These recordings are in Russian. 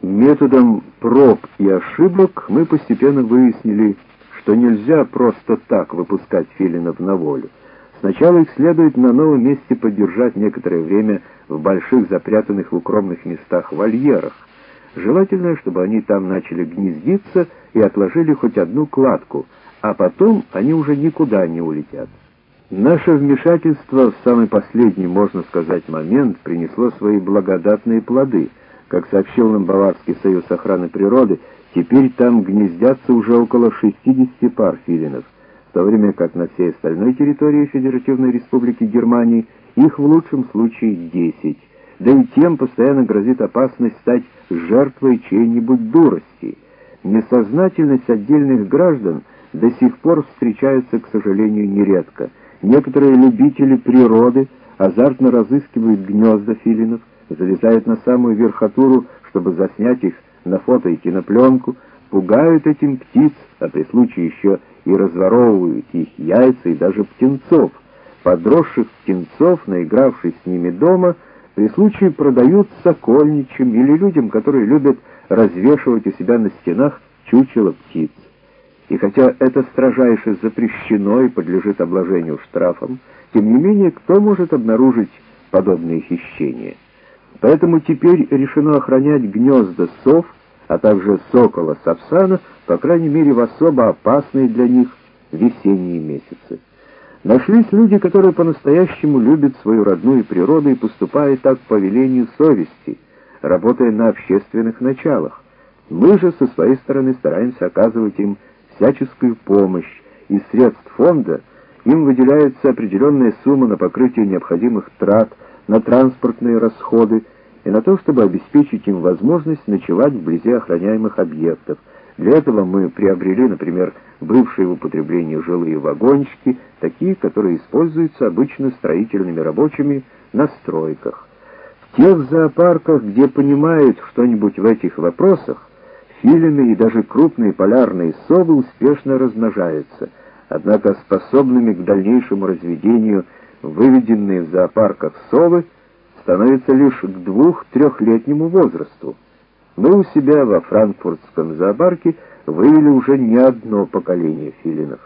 Методом проб и ошибок мы постепенно выяснили, что нельзя просто так выпускать филинов на волю. Сначала их следует на новом месте подержать некоторое время в больших запрятанных в укромных местах вольерах. Желательно, чтобы они там начали гнездиться и отложили хоть одну кладку, а потом они уже никуда не улетят. Наше вмешательство в самый последний, можно сказать, момент принесло свои благодатные плоды. Как сообщил нам Баварский союз охраны природы, теперь там гнездятся уже около 60 пар филинов, в то время как на всей остальной территории Федеративной Республики Германии их в лучшем случае 10. Да и тем постоянно грозит опасность стать жертвой чьей-нибудь дурости. Несознательность отдельных граждан до сих пор встречается, к сожалению, нередко. Некоторые любители природы азартно разыскивают гнезда филинов, залезают на самую верхотуру, чтобы заснять их на фото и кинопленку, пугают этим птиц, а при случае еще и разворовывают их яйца и даже птенцов. Подросших птенцов, наигравшись с ними дома, при случае продают сокольничьим или людям, которые любят развешивать у себя на стенах чучело птиц. И хотя это строжайше запрещено и подлежит обложению штрафом, тем не менее, кто может обнаружить подобные хищения? Поэтому теперь решено охранять гнезда сов, а также сокола-сапсана, по крайней мере, в особо опасные для них весенние месяцы. Нашлись люди, которые по-настоящему любят свою родную природу и поступают так по велению совести, работая на общественных началах. Мы же со своей стороны стараемся оказывать им всяческую помощь. Из средств фонда им выделяется определенная сумма на покрытие необходимых трат, на транспортные расходы и на то, чтобы обеспечить им возможность ночевать вблизи охраняемых объектов. Для этого мы приобрели, например, бывшие в употреблении жилые вагончики, такие, которые используются обычно строительными рабочими на стройках. В тех зоопарках, где понимают что-нибудь в этих вопросах, филины и даже крупные полярные совы успешно размножаются, однако способными к дальнейшему разведению выведенные в зоопарках совы становятся лишь к 2-3-летнему возрасту. Мы у себя во франкфуртском зоопарке вывели уже не одно поколение филинов.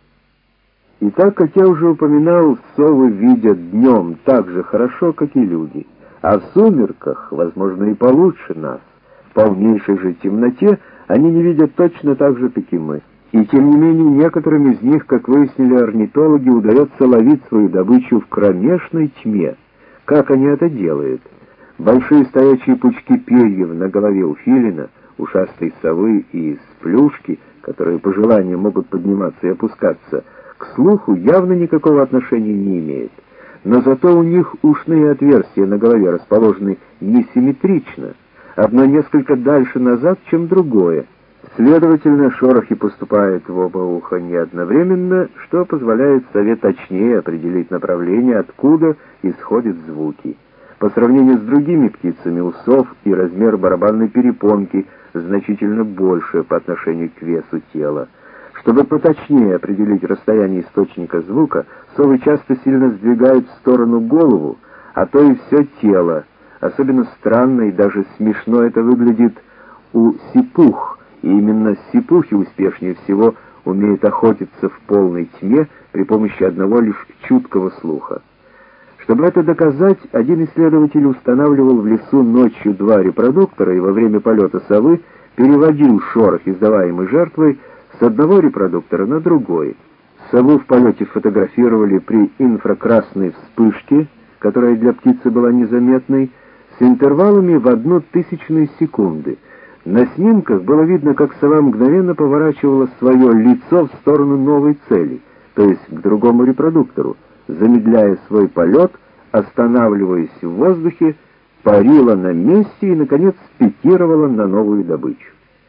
Итак, как я уже упоминал, совы видят днем так же хорошо, как и люди, а в сумерках, возможно, и получше нас. В полнейшей же темноте они не видят точно так же, как и мы. И тем не менее, некоторым из них, как выяснили орнитологи, удается ловить свою добычу в кромешной тьме. Как они это делают? Большие стоячие пучки перьев на голове у филина, ушастой совы и сплюшки, которые по желанию могут подниматься и опускаться, к слуху явно никакого отношения не имеют. Но зато у них ушные отверстия на голове расположены несимметрично, одно несколько дальше назад, чем другое. Следовательно, шорохи поступают в оба уха не одновременно, что позволяет сове точнее определить направление, откуда исходят звуки. По сравнению с другими птицами у сов и размер барабанной перепонки значительно больше по отношению к весу тела. Чтобы поточнее определить расстояние источника звука, совы часто сильно сдвигают в сторону голову, а то и все тело. Особенно странно и даже смешно это выглядит у сипух, и именно сипухи успешнее всего умеют охотиться в полной тьме при помощи одного лишь чуткого слуха. Чтобы это доказать, один исследователь устанавливал в лесу ночью 2 репродуктора и во время полета совы переводил шорох, издаваемый жертвой, с одного репродуктора на другой. Сову в полете фотографировали при инфракрасной вспышке, которая для птицы была незаметной, с интервалами в 0,01 секунды. На снимках было видно, как сова мгновенно поворачивала свое лицо в сторону новой цели, то есть к другому репродуктору, замедляя свой полет, останавливаясь в воздухе, парила на месте и, наконец, спикировала на новую добычу.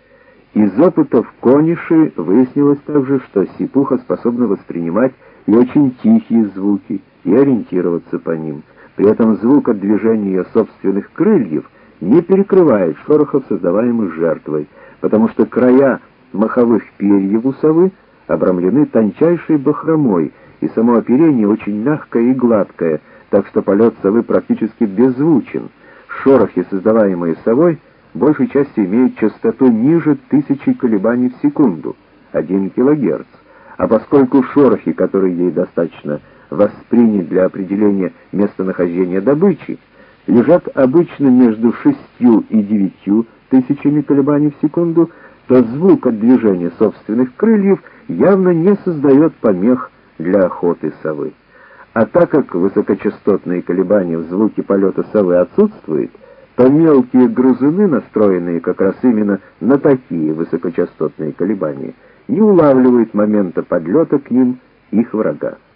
Из опытов кониши выяснилось также, что сипуха способна воспринимать и очень тихие звуки, и ориентироваться по ним. При этом звук от движения ее собственных крыльев не перекрывает шорохов, создаваемых жертвой, потому что края маховых перьев у совы обрамлены тончайшей бахромой, и само оперение очень мягкое и гладкое, так что полет совы практически беззвучен. Шорохи, создаваемые совой, большей частью имеют частоту ниже 1000 колебаний в секунду, 1 кГц. А поскольку шорохи, которые ей достаточно воспринять для определения местонахождения добычи, лежат обычно между 6 и 9 тысячами колебаний в секунду, то звук от движения собственных крыльев явно не создает помех для охоты совы. А так как высокочастотные колебания в звуке полета совы отсутствуют, то мелкие грызуны, настроенные как раз именно на такие высокочастотные колебания, не улавливают момента подлета к ним их врага.